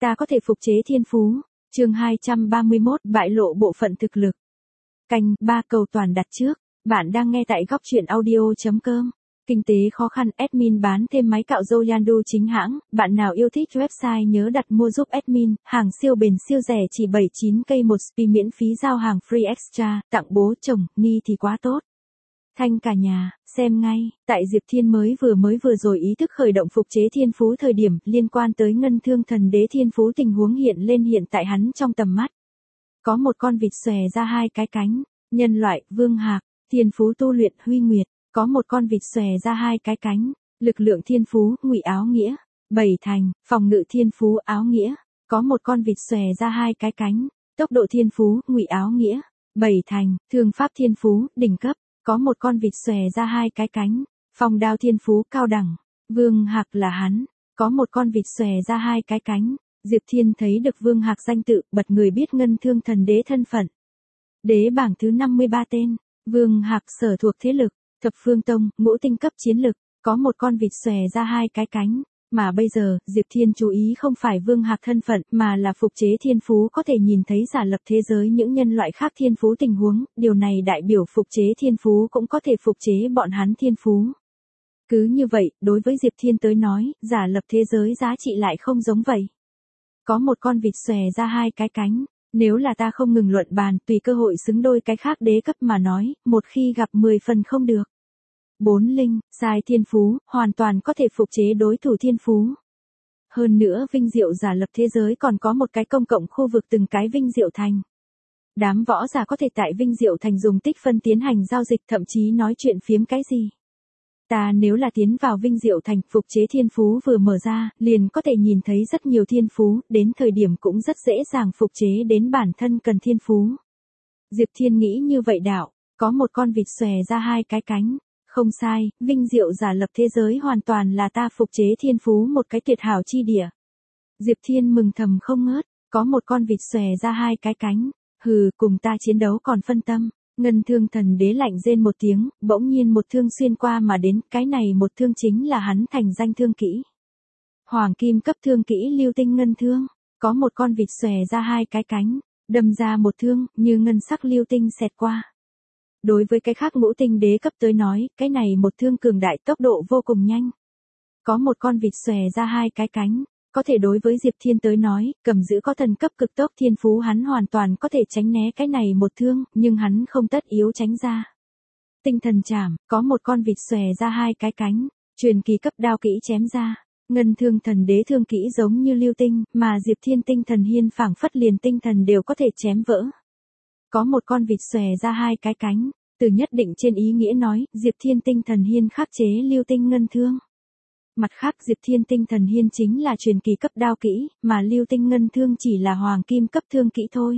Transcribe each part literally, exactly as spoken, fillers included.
Ta có thể phục chế thiên phú. Chương hai trăm ba mươi mốt, bại lộ bộ phận thực lực. Canh ba cầu toàn đặt trước. Bạn đang nghe tại góc truyện audio chấm com. Kinh tế khó khăn, admin bán thêm máy cạo râu Yandu chính hãng. Bạn nào yêu thích website nhớ đặt mua giúp admin. Hàng siêu bền siêu rẻ chỉ bảy mươi chín k một spi, miễn phí giao hàng free extra. Tặng bố chồng, ni thì quá tốt. Thanh cả nhà, xem ngay. Tại Diệp Thiên mới vừa mới vừa rồi ý thức khởi động phục chế thiên phú thời điểm liên quan tới ngân thương thần đế thiên phú, tình huống hiện lên hiện tại hắn trong tầm mắt. Có một con vịt xòe ra hai cái cánh. Nhân loại, Vương Hạc. Thiên phú tu luyện, Huy Nguyệt. Có một con vịt xòe ra hai cái cánh. Lực lượng thiên phú, Ngụy Áo Nghĩa. Bảy thành. Phòng ngự thiên phú, Áo Nghĩa. Có một con vịt xòe ra hai cái cánh. Tốc độ thiên phú, Ngụy Áo Nghĩa. Bảy thành. Thương pháp thiên phú, đỉnh cấp. Có một con vịt xòe ra hai cái cánh. Phong đao thiên phú, cao đẳng. Vương Hạc là hắn. Có một con vịt xòe ra hai cái cánh. Diệp Thiên thấy được Vương Hạc danh tự, bật người biết ngân thương thần đế thân phận. Đế bảng thứ năm mươi ba tên. Vương Hạc sở thuộc thế lực, Thập Phương Tông, ngũ tinh cấp chiến lực. Có một con vịt xòe ra hai cái cánh. Mà bây giờ, Diệp Thiên chú ý không phải Vương Hạc thân phận, mà là phục chế thiên phú có thể nhìn thấy giả lập thế giới những nhân loại khác thiên phú tình huống. Điều này đại biểu phục chế thiên phú cũng có thể phục chế bọn hắn thiên phú. Cứ như vậy, đối với Diệp Thiên tới nói, giả lập thế giới giá trị lại không giống vậy. Có một con vịt xòe ra hai cái cánh. Nếu là ta không ngừng luận bàn, tùy cơ hội xứng đôi cái khác đế cấp mà nói, một khi gặp mười phần không được. Bốn linh, sai thiên phú, hoàn toàn có thể phục chế đối thủ thiên phú. Hơn nữa vinh diệu giả lập thế giới còn có một cái công cộng khu vực từng cái vinh diệu thành. Đám võ giả có thể tại vinh diệu thành dùng tích phân tiến hành giao dịch, thậm chí nói chuyện phiếm cái gì. Ta nếu là tiến vào vinh diệu thành, phục chế thiên phú vừa mở ra, liền có thể nhìn thấy rất nhiều thiên phú, đến thời điểm cũng rất dễ dàng phục chế đến bản thân cần thiên phú. Diệp Thiên nghĩ như vậy đạo, có một con vịt xòe ra hai cái cánh. Không sai, vinh diệu giả lập thế giới hoàn toàn là ta phục chế thiên phú một cái tuyệt hảo chi địa. Diệp Thiên mừng thầm không ngớt, có một con vịt xòe ra hai cái cánh. Hừ, cùng ta chiến đấu còn phân tâm. Ngân thương thần đế lạnh rên một tiếng, bỗng nhiên một thương xuyên qua mà đến, cái này một thương chính là hắn thành danh thương kỹ. Hoàng kim cấp thương kỹ lưu tinh ngân thương, có một con vịt xòe ra hai cái cánh, đâm ra một thương, như ngân sắc lưu tinh xẹt qua. Đối với cái khác ngũ tinh đế cấp tới nói, cái này một thương cường đại, tốc độ vô cùng nhanh. Có một con vịt xòe ra hai cái cánh. Có thể đối với Diệp Thiên tới nói, cầm giữ có thần cấp cực tốc thiên phú hắn hoàn toàn có thể tránh né cái này một thương, nhưng hắn không tất yếu tránh ra. Tinh thần chảm, có một con vịt xòe ra hai cái cánh, truyền kỳ cấp đao kỹ chém ra. Ngân thương thần đế thương kỹ giống như lưu tinh, mà Diệp Thiên tinh thần hiên phảng phất liền tinh thần đều có thể chém vỡ. Có một con vịt xòe ra hai cái cánh, từ nhất định trên ý nghĩa nói, Diệp Thiên tinh thần hiên khắc chế lưu tinh ngân thương. Mặt khác Diệp Thiên tinh thần hiên chính là truyền kỳ cấp đao kỹ, mà lưu tinh ngân thương chỉ là hoàng kim cấp thương kỹ thôi.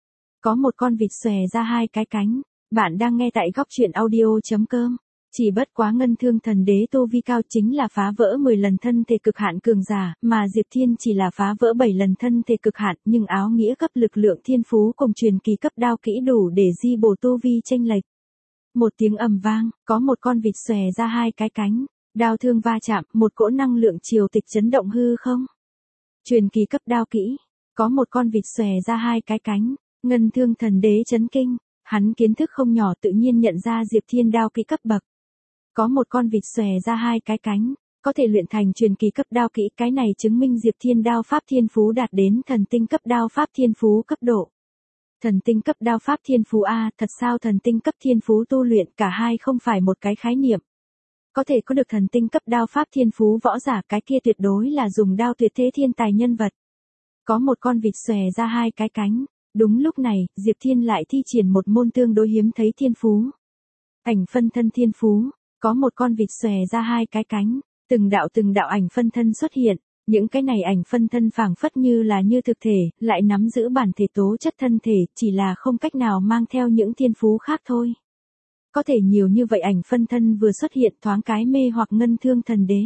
Có một con vịt xòe ra hai cái cánh. Bạn đang nghe tại góc truyện audio chấm com. Chỉ bất quá ngân thương thần đế tu vi cao chính là phá vỡ mười lần thân thể cực hạn cường giả, mà Diệp Thiên chỉ là phá vỡ bảy lần thân thể cực hạn, nhưng áo nghĩa cấp lực lượng thiên phú cùng truyền kỳ cấp đao kỹ đủ để di bổ tu vi chênh lệch. Một tiếng ầm vang, có một con vịt xòe ra hai cái cánh. Đao thương va chạm, một cỗ năng lượng triều tịch chấn động hư không. Truyền kỳ cấp đao kỹ, có một con vịt xòe ra hai cái cánh. Ngân thương thần đế chấn kinh, hắn kiến thức không nhỏ tự nhiên nhận ra Diệp Thiên đao kỹ cấp bậc. Có một con vịt xòe ra hai cái cánh, có thể luyện thành truyền kỳ cấp đao kỹ, cái này chứng minh Diệp Thiên đao pháp thiên phú đạt đến thần tinh cấp đao pháp thiên phú cấp độ. Thần tinh cấp đao pháp thiên phú A, thật sao thần tinh cấp thiên phú tu luyện cả hai không phải một cái khái niệm. Có thể có được thần tinh cấp đao pháp thiên phú võ giả, cái kia tuyệt đối là dùng đao tuyệt thế thiên tài nhân vật. Có một con vịt xòe ra hai cái cánh. Đúng lúc này, Diệp Thiên lại thi triển một môn tương đối hiếm thấy thiên phú. Ảnh phân thân thiên phú, có một con vịt xòe ra hai cái cánh. Từng đạo từng đạo ảnh phân thân xuất hiện, những cái này ảnh phân thân phảng phất như là như thực thể, lại nắm giữ bản thể tố chất thân thể, chỉ là không cách nào mang theo những thiên phú khác thôi. Có thể nhiều như vậy ảnh phân thân vừa xuất hiện thoáng cái mê hoặc ngân thương thần đế.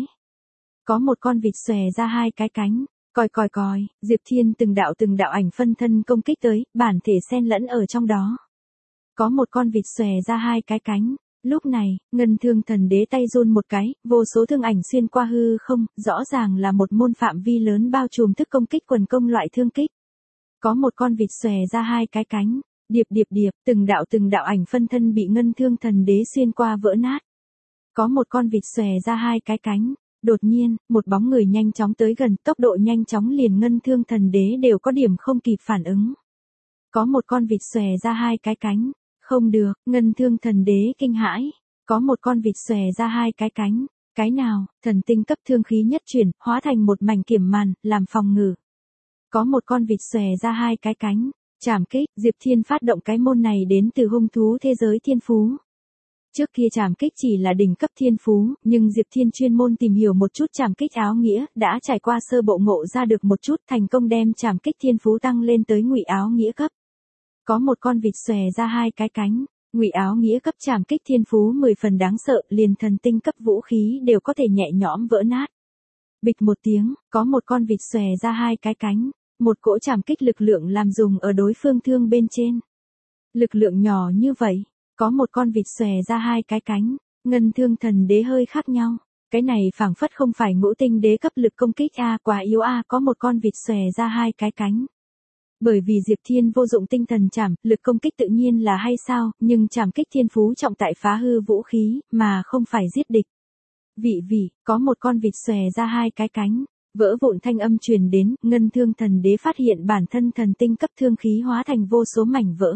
Có một con vịt xòe ra hai cái cánh, còi còi còi, Diệp Thiên từng đạo từng đạo ảnh phân thân công kích tới, bản thể xen lẫn ở trong đó. Có một con vịt xòe ra hai cái cánh, Lúc này, Ngân Thương Thần Đế tay run một cái, vô số thương ảnh xuyên qua hư không, rõ ràng là một môn phạm vi lớn bao trùm thức công kích quần công loại thương kích. Có một con vịt xòe ra hai cái cánh, điệp điệp điệp, từng đạo từng đạo ảnh phân thân bị Ngân Thương Thần Đế xuyên qua vỡ nát. Có một con vịt xòe ra hai cái cánh, đột nhiên, một bóng người nhanh chóng tới gần, tốc độ nhanh chóng liền Ngân Thương Thần Đế đều có điểm không kịp phản ứng. Có một con vịt xòe ra hai cái cánh, không được, Ngân Thương Thần Đế kinh hãi. Có một con vịt xòe ra hai cái cánh, cái nào, thần tinh cấp thương khí nhất chuyển, hóa thành một mảnh kiểm màn, làm phòng ngự. Có một con vịt xòe ra hai cái cánh, trảm kích, Diệp Thiên phát động cái môn này đến từ hung thú thế giới thiên phú. Trước kia trảm kích chỉ là đỉnh cấp thiên phú, nhưng Diệp Thiên chuyên môn tìm hiểu một chút trảm kích áo nghĩa, đã trải qua sơ bộ ngộ ra được một chút, thành công đem trảm kích thiên phú tăng lên tới ngụy áo nghĩa cấp. Có một con vịt xòe ra hai cái cánh, ngụy áo nghĩa cấp trảm kích thiên phú mười phần đáng sợ, liền thần tinh cấp vũ khí đều có thể nhẹ nhõm vỡ nát. Bịch một tiếng, có một con vịt xòe ra hai cái cánh, một cỗ trảm kích lực lượng làm dùng ở đối phương thương bên trên. Lực lượng nhỏ như vậy, có một con vịt xòe ra hai cái cánh, Ngân Thương Thần Đế hơi khác nhau. Cái này phảng phất không phải ngũ tinh đế cấp lực công kích a, quá yếu a, có một con vịt xòe ra hai cái cánh. Bởi vì Diệp Thiên vô dụng tinh thần trảm, lực công kích tự nhiên là hay sao, nhưng trảm kích thiên phú trọng tại phá hư vũ khí, mà không phải giết địch. Vị vị, có một con vịt xòe ra hai cái cánh, vỡ vụn thanh âm truyền đến, Ngân Thương Thần Đế phát hiện bản thân thần tinh cấp thương khí hóa thành vô số mảnh vỡ.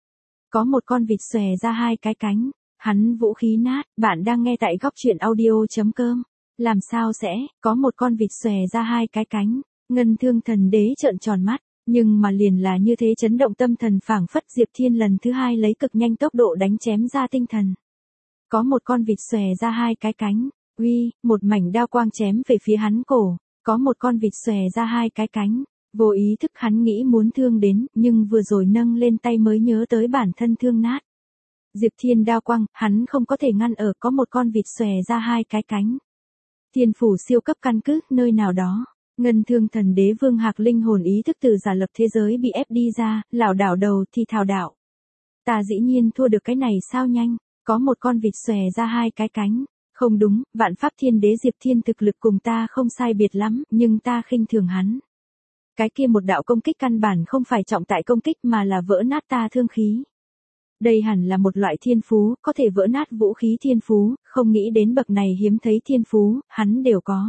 Có một con vịt xòe ra hai cái cánh, hắn vũ khí nát, bạn đang nghe tại góc truyện audio chấm com. Làm sao sẽ, có một con vịt xòe ra hai cái cánh, Ngân Thương Thần Đế trợn tròn mắt. Nhưng mà liền là như thế chấn động tâm thần phảng phất Diệp Thiên lần thứ hai lấy cực nhanh tốc độ đánh chém ra tinh thần. Có một con vịt xòe ra hai cái cánh, uy, một mảnh đao quang chém về phía hắn cổ, có một con vịt xòe ra hai cái cánh, vô ý thức hắn nghĩ muốn thương đến, nhưng vừa rồi nâng lên tay mới nhớ tới bản thân thương nát. Diệp Thiên đao quang, hắn không có thể ngăn ở, có một con vịt xòe ra hai cái cánh. Thiên phủ siêu cấp căn cứ, nơi nào đó. Ngân Thương Thần Đế Vương Hạc linh hồn ý thức từ giả lập thế giới bị ép đi ra, lảo đảo đầu thì thào đạo. Ta dĩ nhiên thua được cái này sao nhanh, có một con vịt xòe ra hai cái cánh, không đúng, Vạn Pháp Thiên Đế Diệp Thiên thực lực cùng ta không sai biệt lắm, nhưng ta khinh thường hắn. Cái kia một đạo công kích căn bản không phải trọng tại công kích mà là vỡ nát ta thương khí. Đây hẳn là một loại thiên phú, có thể vỡ nát vũ khí thiên phú, không nghĩ đến bậc này hiếm thấy thiên phú, hắn đều có.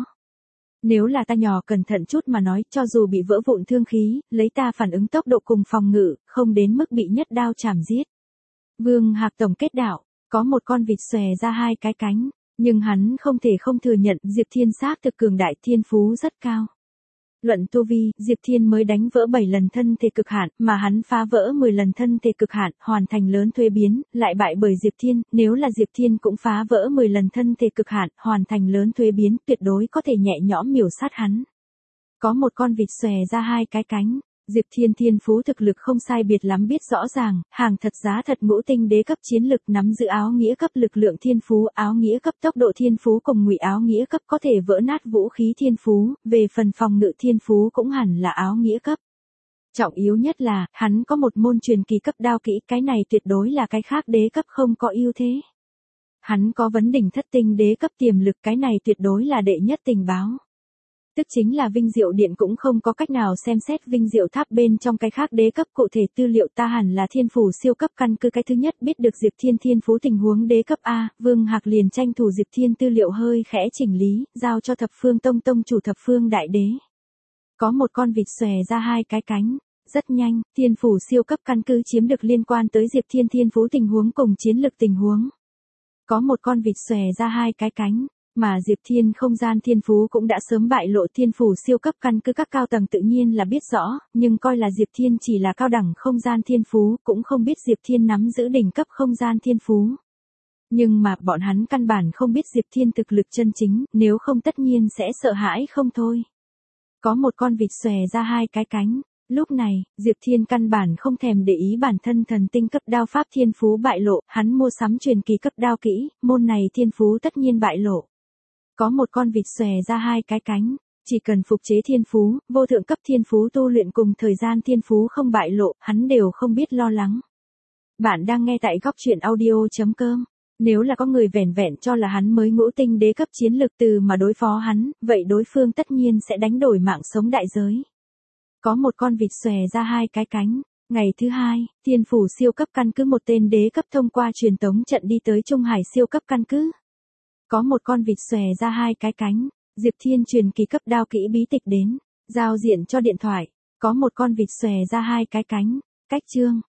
Nếu là ta nhỏ cẩn thận chút mà nói, cho dù bị vỡ vụn thương khí, lấy ta phản ứng tốc độ cùng phòng ngự, không đến mức bị nhất đao chảm giết. Vương Hạc tổng kết đạo, có một con vịt xòe ra hai cái cánh, nhưng hắn không thể không thừa nhận Diệp Thiên xác thực cường đại thiên phú rất cao. Luận tu vi, Diệp Thiên mới đánh vỡ bảy lần thân thể cực hạn, mà hắn phá vỡ mười lần thân thể cực hạn, hoàn thành lớn thuế biến, lại bại bởi Diệp Thiên, nếu là Diệp Thiên cũng phá vỡ mười lần thân thể cực hạn, hoàn thành lớn thuế biến, tuyệt đối có thể nhẹ nhõm miểu sát hắn. Có một con vịt xòe ra hai cái cánh, Diệp Thiên thiên phú thực lực không sai biệt lắm biết rõ ràng, hàng thật giá thật ngũ tinh đế cấp chiến lực nắm giữ áo nghĩa cấp lực lượng thiên phú, áo nghĩa cấp tốc độ thiên phú cùng ngụy áo nghĩa cấp có thể vỡ nát vũ khí thiên phú, về phần phòng ngự thiên phú cũng hẳn là áo nghĩa cấp. Trọng yếu nhất là, hắn có một môn truyền kỳ cấp đao kỹ, cái này tuyệt đối là cái khác đế cấp không có ưu thế. Hắn có vấn đỉnh thất tinh đế cấp tiềm lực, cái này tuyệt đối là đệ nhất tình báo. Tức chính là Vinh Diệu Điện cũng không có cách nào xem xét Vinh Diệu Tháp bên trong cái khác đế cấp cụ thể tư liệu, ta hẳn là thiên phủ siêu cấp căn cứ cái thứ nhất biết được Diệp Thiên thiên phú tình huống đế cấp A, Vương Hạc liền tranh thủ Diệp Thiên tư liệu hơi khẽ chỉnh lý, giao cho Thập Phương Tông tông chủ Thập Phương Đại Đế. Có một con vịt xòe ra hai cái cánh, rất nhanh, thiên phủ siêu cấp căn cứ chiếm được liên quan tới Diệp Thiên thiên phú tình huống cùng chiến lực tình huống. Có một con vịt xòe ra hai cái cánh. Mà Diệp Thiên không gian thiên phú cũng đã sớm bại lộ, thiên phủ siêu cấp căn cứ các cao tầng tự nhiên là biết rõ, nhưng coi là Diệp Thiên chỉ là cao đẳng không gian thiên phú, cũng không biết Diệp Thiên nắm giữ đỉnh cấp không gian thiên phú. Nhưng mà bọn hắn căn bản không biết Diệp Thiên thực lực chân chính, nếu không tất nhiên sẽ sợ hãi không thôi. Có một con vịt xòe ra hai cái cánh. Lúc này, Diệp Thiên căn bản không thèm để ý bản thân thần tinh cấp đao pháp thiên phú bại lộ, hắn mua sắm truyền kỳ cấp đao kỹ, môn này thiên phú tất nhiên bại lộ. Có một con vịt xòe ra hai cái cánh, chỉ cần phục chế thiên phú, vô thượng cấp thiên phú tu luyện cùng thời gian thiên phú không bại lộ, hắn đều không biết lo lắng. Bạn đang nghe tại góc truyện audio chấm com. Nếu là có người vẻn vẹn cho là hắn mới ngũ tinh đế cấp chiến lược từ mà đối phó hắn, vậy đối phương tất nhiên sẽ đánh đổi mạng sống đại giới. Có một con vịt xòe ra hai cái cánh. Ngày thứ hai, Thiên Phủ siêu cấp căn cứ một tên đế cấp thông qua truyền tống trận đi tới Trung Hải siêu cấp căn cứ. Có một con vịt xòe ra hai cái cánh. Diệp Thiên truyền kỳ cấp đao kỹ bí tịch đến. Giao diện cho điện thoại. Có một con vịt xòe ra hai cái cánh. Cách chương.